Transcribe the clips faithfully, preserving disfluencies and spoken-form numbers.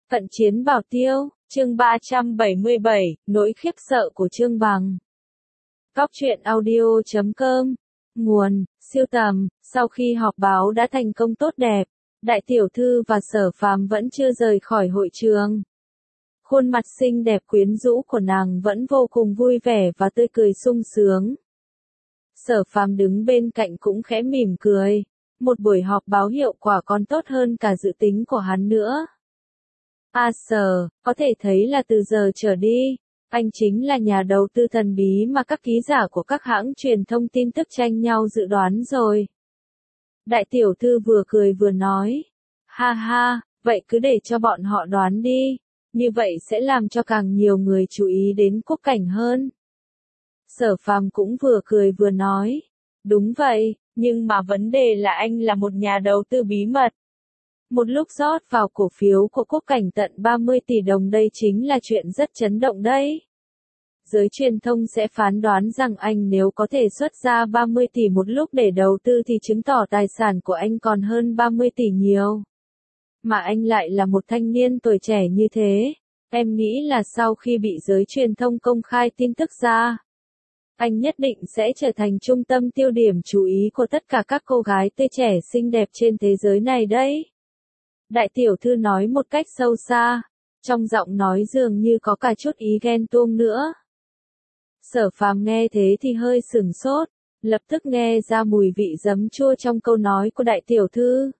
Cận chiến bảo tiêu, chương ba trăm bảy mươi bảy, nỗi khiếp sợ của Trương Bằng. Cóc truyện audio chấm com. Nguồn, siêu tầm, sau khi họp báo đã thành công tốt đẹp, đại tiểu thư và Sở Phàm vẫn chưa rời khỏi hội trường. Khuôn mặt xinh đẹp quyến rũ của nàng vẫn vô cùng vui vẻ và tươi cười sung sướng. Sở Phàm đứng bên cạnh cũng khẽ mỉm cười, một buổi họp báo hiệu quả còn tốt hơn cả dự tính của hắn nữa. À Sở, có thể thấy là từ giờ trở đi, anh chính là nhà đầu tư thần bí mà các ký giả của các hãng truyền thông tin tức tranh nhau dự đoán rồi. Đại tiểu thư vừa cười vừa nói, ha ha, vậy cứ để cho bọn họ đoán đi, như vậy sẽ làm cho càng nhiều người chú ý đến Quốc Cảnh hơn. Sở Phàm cũng vừa cười vừa nói, đúng vậy, nhưng mà vấn đề là anh là một nhà đầu tư bí mật. Một lúc rót vào cổ phiếu của Quốc Cảnh tận ba mươi tỷ đồng, đây chính là chuyện rất chấn động đấy. Giới truyền thông sẽ phán đoán rằng anh nếu có thể xuất ra ba mươi tỷ một lúc để đầu tư thì chứng tỏ tài sản của anh còn hơn ba mươi tỷ nhiều. Mà anh lại là một thanh niên tuổi trẻ như thế, em nghĩ là sau khi bị giới truyền thông công khai tin tức ra, anh nhất định sẽ trở thành trung tâm tiêu điểm chú ý của tất cả các cô gái tươi trẻ xinh đẹp trên thế giới này đấy. Đại tiểu thư nói một cách sâu xa, trong giọng nói dường như có cả chút ý ghen tuông nữa. Sở Phàm nghe thế thì hơi sửng sốt, lập tức nghe ra mùi vị giấm chua trong câu nói của đại tiểu thư.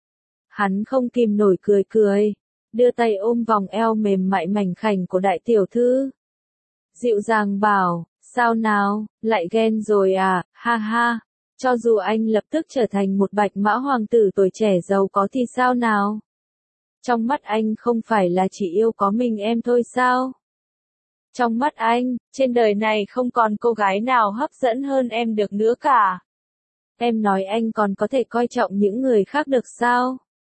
Hắn không kìm nổi cười cười, đưa tay ôm vòng eo mềm mại mảnh khảnh của đại tiểu thư. Dịu dàng bảo, sao nào, lại ghen rồi à, ha ha, cho dù anh lập tức trở thành một bạch mã hoàng tử tuổi trẻ giàu có thì sao nào? Trong mắt anh không phải là chỉ yêu có mình em thôi sao? Trong mắt anh, trên đời này không còn cô gái nào hấp dẫn hơn em được nữa cả. Em nói anh còn có thể coi trọng những người khác được sao?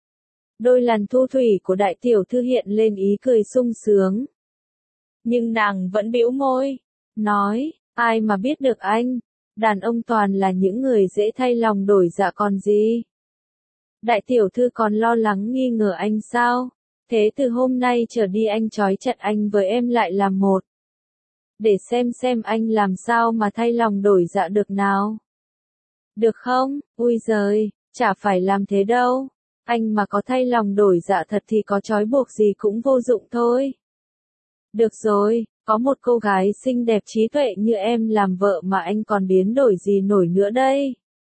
Đôi làn thu thủy của đại tiểu thư hiện lên ý cười sung sướng. Nhưng nàng vẫn bĩu môi, nói, ai mà biết được anh, đàn ông toàn là những người dễ thay lòng đổi dạ còn gì. Đại tiểu thư còn lo lắng nghi ngờ anh sao? Thế từ hôm nay trở đi anh trói chặt anh với em lại làm một. Để xem xem anh làm sao mà thay lòng đổi dạ được nào. Được không? Ui giời, chả phải làm thế đâu. Anh mà có thay lòng đổi dạ thật thì có trói buộc gì cũng vô dụng thôi. Được rồi, có một cô gái xinh đẹp trí tuệ như em làm vợ mà anh còn biến đổi gì nổi nữa đây.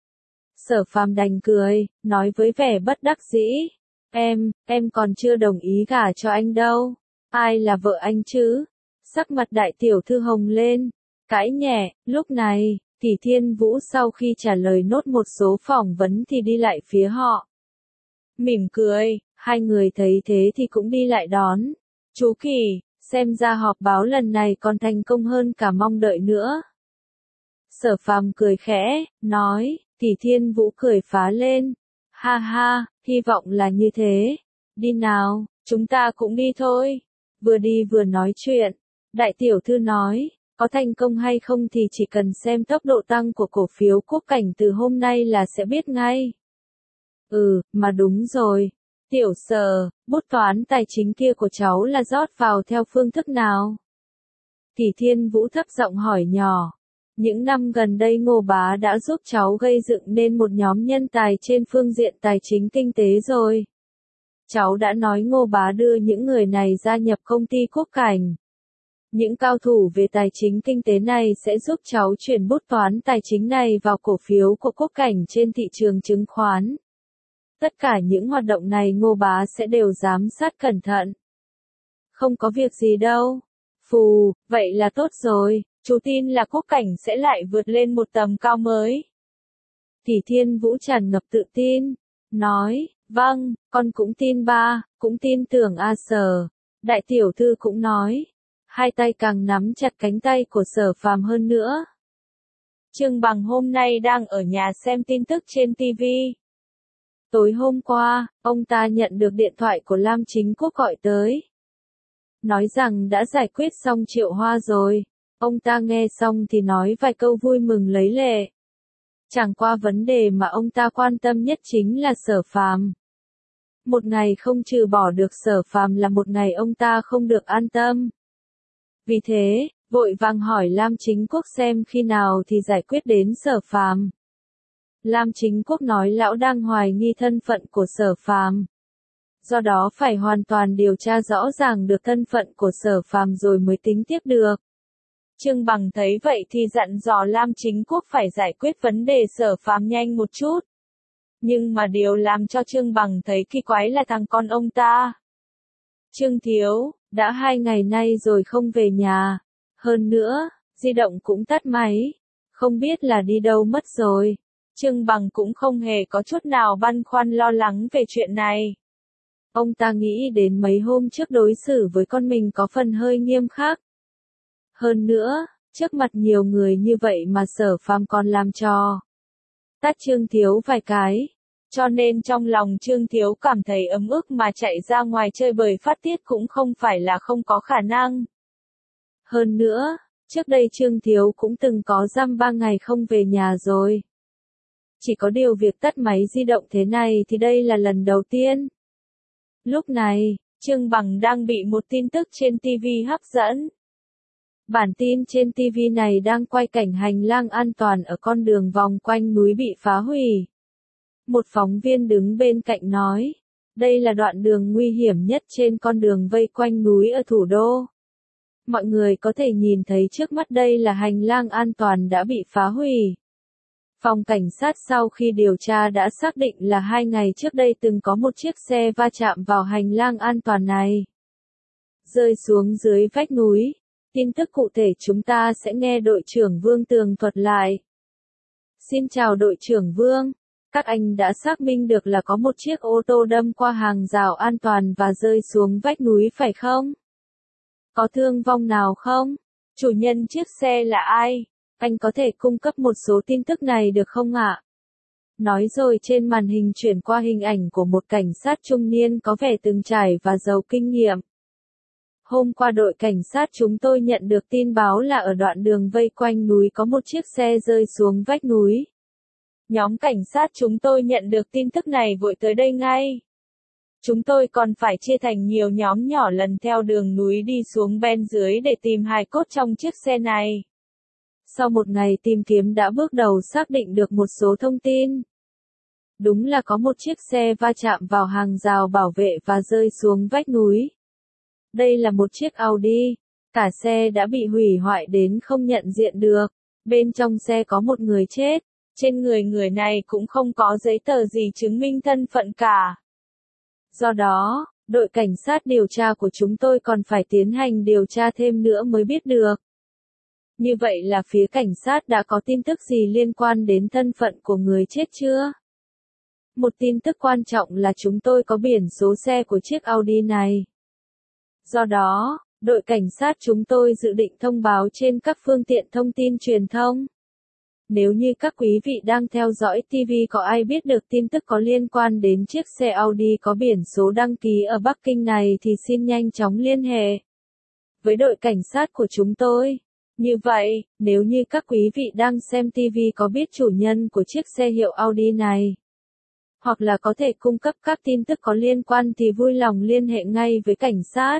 Sở Phàm đành cười, nói với vẻ bất đắc dĩ. Em, em còn chưa đồng ý gả cho anh đâu. Ai là vợ anh chứ? Sắc mặt đại tiểu thư hồng lên, cãi nhẹ, lúc này, Tỷ Thiên Vũ sau khi trả lời nốt một số phỏng vấn thì đi lại phía họ. Mỉm cười, hai người thấy thế thì cũng đi lại đón. Chú Kỳ, xem ra họp báo lần này còn thành công hơn cả mong đợi nữa. Sở Phàm cười khẽ, nói, Tỷ Thiên Vũ cười phá lên. Ha ha, hy vọng là như thế. Đi nào, chúng ta cũng đi thôi. Vừa đi vừa nói chuyện, đại tiểu thư nói, có thành công hay không thì chỉ cần xem tốc độ tăng của cổ phiếu Quốc Cảnh từ hôm nay là sẽ biết ngay. Ừ, mà đúng rồi. Tiểu Sở, bút toán tài chính kia của cháu là rót vào theo phương thức nào? Tỷ Thiên Vũ thấp giọng hỏi nhỏ. Những năm gần đây Ngô Bá đã giúp cháu gây dựng nên một nhóm nhân tài trên phương diện tài chính kinh tế rồi. Cháu đã nói Ngô Bá đưa những người này gia nhập công ty Quốc Cảnh. Những cao thủ về tài chính kinh tế này sẽ giúp cháu chuyển bút toán tài chính này vào cổ phiếu của Quốc Cảnh trên thị trường chứng khoán. Tất cả những hoạt động này Ngô Bá sẽ đều giám sát cẩn thận. Không có việc gì đâu. Phù, vậy là tốt rồi, chú tin là Quốc Cảnh sẽ lại vượt lên một tầm cao mới. Tỷ Thiên Vũ tràn ngập tự tin, nói, vâng, con cũng tin ba, cũng tin tưởng A Sở. Đại tiểu thư cũng nói, hai tay càng nắm chặt cánh tay của Sở Phàm hơn nữa. Trương Bằng hôm nay đang ở nhà xem tin tức trên ti vi. Tối hôm qua, ông ta nhận được điện thoại của Lam Chính Quốc gọi tới. Nói rằng đã giải quyết xong Triệu Hoa rồi. Ông ta nghe xong thì nói vài câu vui mừng lấy lệ. Chẳng qua vấn đề mà ông ta quan tâm nhất chính là Sở Phàm. Một ngày không trừ bỏ được Sở Phàm là một ngày ông ta không được an tâm. Vì thế, vội vàng hỏi Lam Chính Quốc xem khi nào thì giải quyết đến Sở Phàm. Lam Chính Quốc nói lão đang hoài nghi thân phận của Sở Phàm. Do đó phải hoàn toàn điều tra rõ ràng được thân phận của Sở Phàm rồi mới tính tiếp được. Trương Bằng thấy vậy thì dặn dò Lam Chính Quốc phải giải quyết vấn đề Sở Phàm nhanh một chút. Nhưng mà điều làm cho Trương Bằng thấy kỳ quái là thằng con ông ta. Trương Thiếu, đã hai ngày nay rồi không về nhà. Hơn nữa, di động cũng tắt máy. Không biết là đi đâu mất rồi. Trương Bằng cũng không hề có chút nào băn khoăn lo lắng về chuyện này. Ông ta nghĩ đến mấy hôm trước đối xử với con mình có phần hơi nghiêm khắc. Hơn nữa, trước mặt nhiều người như vậy mà Sở Phàm còn làm trò tát Trương Thiếu vài cái. Cho nên trong lòng Trương Thiếu cảm thấy ấm ức mà chạy ra ngoài chơi bời phát tiết cũng không phải là không có khả năng. Hơn nữa, trước đây Trương Thiếu cũng từng có dăm ba ngày không về nhà rồi. Chỉ có điều việc tắt máy di động thế này thì đây là lần đầu tiên. Lúc này, Trương Bằng đang bị một tin tức trên ti vi hấp dẫn. Bản tin trên ti vi này đang quay cảnh hành lang an toàn ở con đường vòng quanh núi bị phá hủy. Một phóng viên đứng bên cạnh nói, đây là đoạn đường nguy hiểm nhất trên con đường vây quanh núi ở thủ đô. Mọi người có thể nhìn thấy trước mắt đây là hành lang an toàn đã bị phá hủy. Phòng cảnh sát sau khi điều tra đã xác định là hai ngày trước đây từng có một chiếc xe va chạm vào hành lang an toàn này. Rơi xuống dưới vách núi. Tin tức cụ thể chúng ta sẽ nghe đội trưởng Vương tường thuật lại. Xin chào đội trưởng Vương. Các anh đã xác minh được là có một chiếc ô tô đâm qua hàng rào an toàn và rơi xuống vách núi phải không? Có thương vong nào không? Chủ nhân chiếc xe là ai? Anh có thể cung cấp một số tin tức này được không ạ? Nói rồi trên màn hình chuyển qua hình ảnh của một cảnh sát trung niên có vẻ từng trải và giàu kinh nghiệm. Hôm qua đội cảnh sát chúng tôi nhận được tin báo là ở đoạn đường vây quanh núi có một chiếc xe rơi xuống vách núi. Nhóm cảnh sát chúng tôi nhận được tin tức này vội tới đây ngay. Chúng tôi còn phải chia thành nhiều nhóm nhỏ lần theo đường núi đi xuống bên dưới để tìm hài cốt trong chiếc xe này. Sau một ngày tìm kiếm đã bước đầu xác định được một số thông tin. Đúng là có một chiếc xe va chạm vào hàng rào bảo vệ và rơi xuống vách núi. Đây là một chiếc Audi, cả xe đã bị hủy hoại đến không nhận diện được. Bên trong xe có một người chết, trên người người này cũng không có giấy tờ gì chứng minh thân phận cả. Do đó, đội cảnh sát điều tra của chúng tôi còn phải tiến hành điều tra thêm nữa mới biết được. Như vậy là phía cảnh sát đã có tin tức gì liên quan đến thân phận của người chết chưa? Một tin tức quan trọng là chúng tôi có biển số xe của chiếc Audi này. Do đó, đội cảnh sát chúng tôi dự định thông báo trên các phương tiện thông tin truyền thông. Nếu như các quý vị đang theo dõi ti vi có ai biết được tin tức có liên quan đến chiếc xe Audi có biển số đăng ký ở Bắc Kinh này thì xin nhanh chóng liên hệ với đội cảnh sát của chúng tôi. Như vậy, nếu như các quý vị đang xem ti vi có biết chủ nhân của chiếc xe hiệu Audi này, hoặc là có thể cung cấp các tin tức có liên quan thì vui lòng liên hệ ngay với cảnh sát.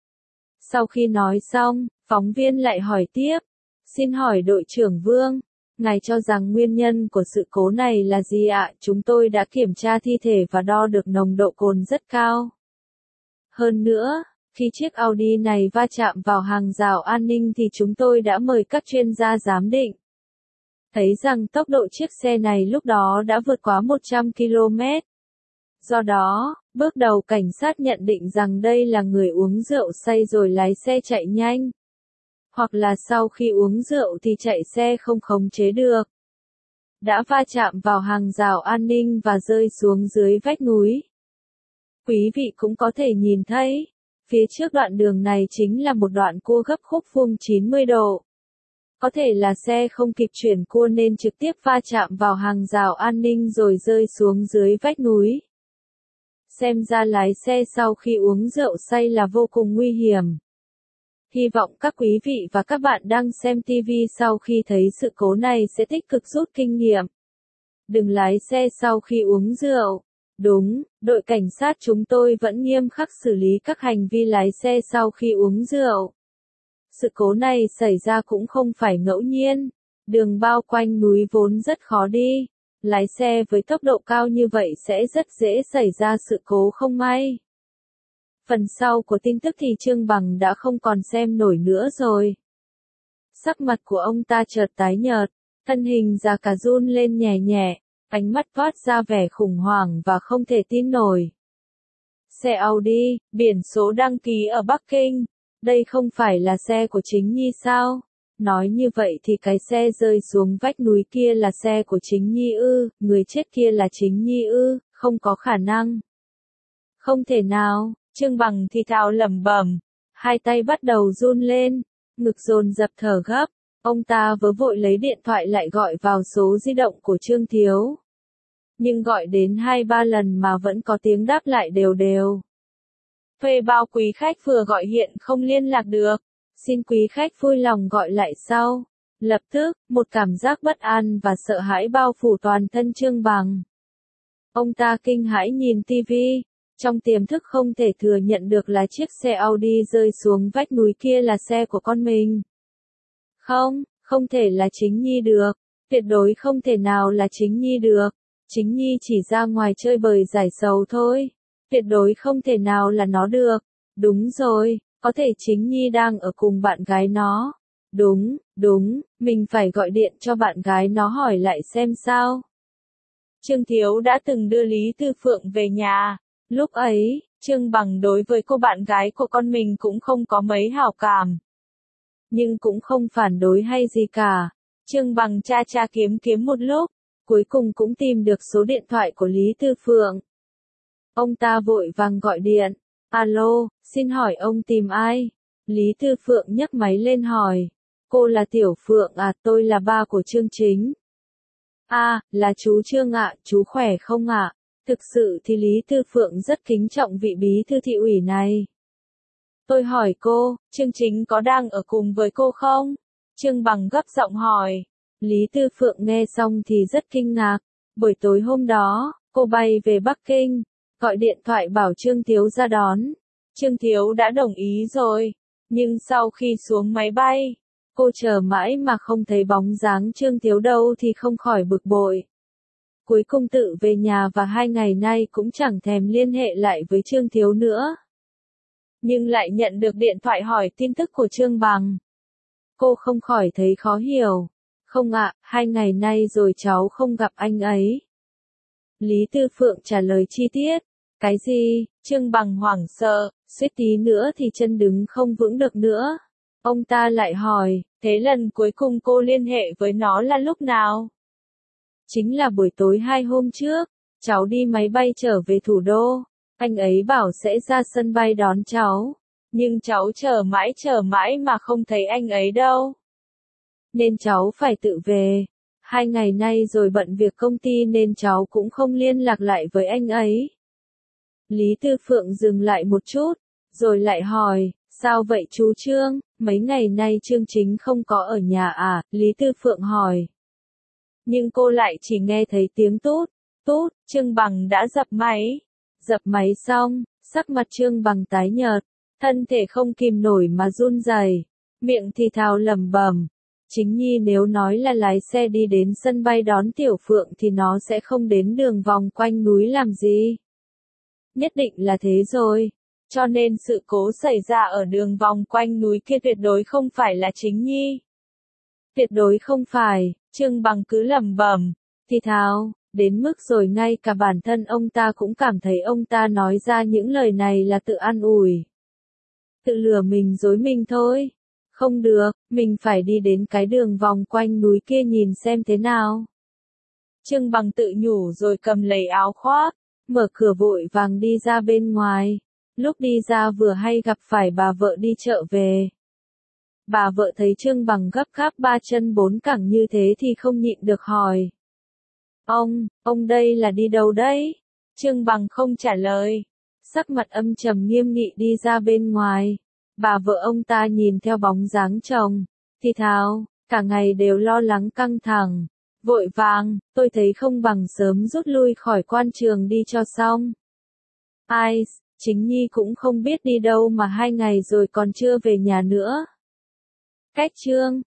Sau khi nói xong, phóng viên lại hỏi tiếp, xin hỏi đội trưởng Vương, ngài cho rằng nguyên nhân của sự cố này là gì ạ? Chúng tôi đã kiểm tra thi thể và đo được nồng độ cồn rất cao. Hơn nữa, khi chiếc Audi này va chạm vào hàng rào an ninh thì chúng tôi đã mời các chuyên gia giám định. Thấy rằng tốc độ chiếc xe này lúc đó đã vượt quá một trăm ki lô mét. Do đó, bước đầu cảnh sát nhận định rằng đây là người uống rượu say rồi lái xe chạy nhanh. Hoặc là sau khi uống rượu thì chạy xe không khống chế được. Đã va chạm vào hàng rào an ninh và rơi xuống dưới vách núi. Quý vị cũng có thể nhìn thấy, phía trước đoạn đường này chính là một đoạn cua gấp khúc vuông chín mươi độ. Có thể là xe không kịp chuyển cua nên trực tiếp va chạm vào hàng rào an ninh rồi rơi xuống dưới vách núi. Xem ra lái xe sau khi uống rượu say là vô cùng nguy hiểm. Hy vọng các quý vị và các bạn đang xem ti vi sau khi thấy sự cố này sẽ tích cực rút kinh nghiệm. Đừng lái xe sau khi uống rượu. Đúng, đội cảnh sát chúng tôi vẫn nghiêm khắc xử lý các hành vi lái xe sau khi uống rượu. Sự cố này xảy ra cũng không phải ngẫu nhiên. Đường bao quanh núi vốn rất khó đi. Lái xe với tốc độ cao như vậy sẽ rất dễ xảy ra sự cố không may. Phần sau của tin tức thì Trương Bằng đã không còn xem nổi nữa rồi. Sắc mặt của ông ta chợt tái nhợt, thân hình già cả run lên nhẹ nhẹ, ánh mắt toát ra vẻ khủng hoảng và không thể tin nổi. Xe Audi, biển số đăng ký ở Bắc Kinh, đây không phải là xe của Chính Nhi sao? Nói như vậy thì cái xe rơi xuống vách núi kia là xe của Chính Nhi ư, người chết kia là Chính Nhi ư, không có khả năng. Không thể nào, Trương Bằng thì thào lẩm bẩm, hai tay bắt đầu run lên, ngực dồn dập thở gấp, ông ta vớ vội lấy điện thoại lại gọi vào số di động của Trương Thiếu. Nhưng gọi đến hai ba lần mà vẫn có tiếng đáp lại đều đều. Thuê bao quý khách vừa gọi hiện không liên lạc được. Xin quý khách vui lòng gọi lại sau. Lập tức, một cảm giác bất an và sợ hãi bao phủ toàn thân Trương Bằng. Ông ta kinh hãi nhìn tivi, trong tiềm thức không thể thừa nhận được là chiếc xe Audi rơi xuống vách núi kia là xe của con mình. Không, không thể là Chính Nhi được, tuyệt đối không thể nào là Chính Nhi được. Chính Nhi chỉ ra ngoài chơi bời giải sầu thôi, tuyệt đối không thể nào là nó được. Đúng rồi, có thể Chính Nhi đang ở cùng bạn gái nó. Đúng, đúng, mình phải gọi điện cho bạn gái nó hỏi lại xem sao. Trương Thiếu đã từng đưa Lý Tư Phượng về nhà, lúc ấy, Trương Bằng đối với cô bạn gái của con mình cũng không có mấy hảo cảm. Nhưng cũng không phản đối hay gì cả. Trương Bằng tra tra kiếm kiếm một lúc, cuối cùng cũng tìm được số điện thoại của Lý Tư Phượng. Ông ta vội vàng gọi điện. Alo, xin hỏi ông tìm ai? Lý Tư Phượng nhấc máy lên hỏi. Cô là Tiểu Phượng à, tôi là ba của Trương Chính. À, là chú Trương ạ, chú khỏe không ạ? Thực sự thì Lý Tư Phượng rất kính trọng vị bí thư thị ủy này. Tôi hỏi cô, Trương Chính có đang ở cùng với cô không? Trương Bằng gấp giọng hỏi. Lý Tư Phượng nghe xong thì rất kinh ngạc. Buổi tối hôm đó, cô bay về Bắc Kinh, gọi điện thoại bảo Trương Thiếu ra đón. Trương Thiếu đã đồng ý rồi, nhưng sau khi xuống máy bay, cô chờ mãi mà không thấy bóng dáng Trương Thiếu đâu thì không khỏi bực bội. Cuối cùng tự về nhà và hai ngày nay cũng chẳng thèm liên hệ lại với Trương Thiếu nữa. Nhưng lại nhận được điện thoại hỏi tin tức của Trương Bằng. Cô không khỏi thấy khó hiểu. Không ạ, hai ngày nay rồi cháu không gặp anh ấy. Lý Tư Phượng trả lời chi tiết. Cái gì? Trương Bằng hoảng sợ, suýt tí nữa thì chân đứng không vững được nữa. Ông ta lại hỏi, thế lần cuối cùng cô liên hệ với nó là lúc nào? Chính là buổi tối hai hôm trước, cháu đi máy bay trở về thủ đô. Anh ấy bảo sẽ ra sân bay đón cháu. Nhưng cháu chờ mãi chờ mãi mà không thấy anh ấy đâu. Nên cháu phải tự về. Hai ngày nay rồi bận việc công ty nên cháu cũng không liên lạc lại với anh ấy. Lý Tư Phượng dừng lại một chút, rồi lại hỏi, sao vậy chú Trương, mấy ngày nay Trương Chính không có ở nhà à? Lý Tư Phượng hỏi. Nhưng cô lại chỉ nghe thấy tiếng tút, tút, Trương Bằng đã dập máy. Dập máy xong, sắc mặt Trương Bằng tái nhợt, thân thể không kìm nổi mà run rẩy, miệng thì thào lẩm bẩm. Chính Nhi nếu nói là lái xe đi đến sân bay đón Tiểu Phượng thì nó sẽ không đến đường vòng quanh núi làm gì. Nhất định là thế rồi. Cho nên sự cố xảy ra ở đường vòng quanh núi kia tuyệt đối không phải là Chính Nhi. Tuyệt đối không phải, Trương Bằng cứ lẩm bẩm, thì thào, đến mức rồi ngay cả bản thân ông ta cũng cảm thấy ông ta nói ra những lời này là tự an ủi. Tự lừa mình dối mình thôi. Không được, mình phải đi đến cái đường vòng quanh núi kia nhìn xem thế nào. Trương Bằng tự nhủ rồi cầm lấy áo khoác, mở cửa vội vàng đi ra bên ngoài. Lúc đi ra vừa hay gặp phải bà vợ đi chợ về. Bà vợ thấy Trương Bằng gấp gáp ba chân bốn cẳng như thế thì không nhịn được hỏi. Ông, ông đây là đi đâu đấy? Trương Bằng không trả lời. Sắc mặt âm trầm nghiêm nghị đi ra bên ngoài. Bà vợ ông ta nhìn theo bóng dáng chồng, thì thào, cả ngày đều lo lắng căng thẳng. Vội vàng, tôi thấy không bằng sớm rút lui khỏi quan trường đi cho xong. Ai, Chính Nhi cũng không biết đi đâu mà hai ngày rồi còn chưa về nhà nữa. Cách chương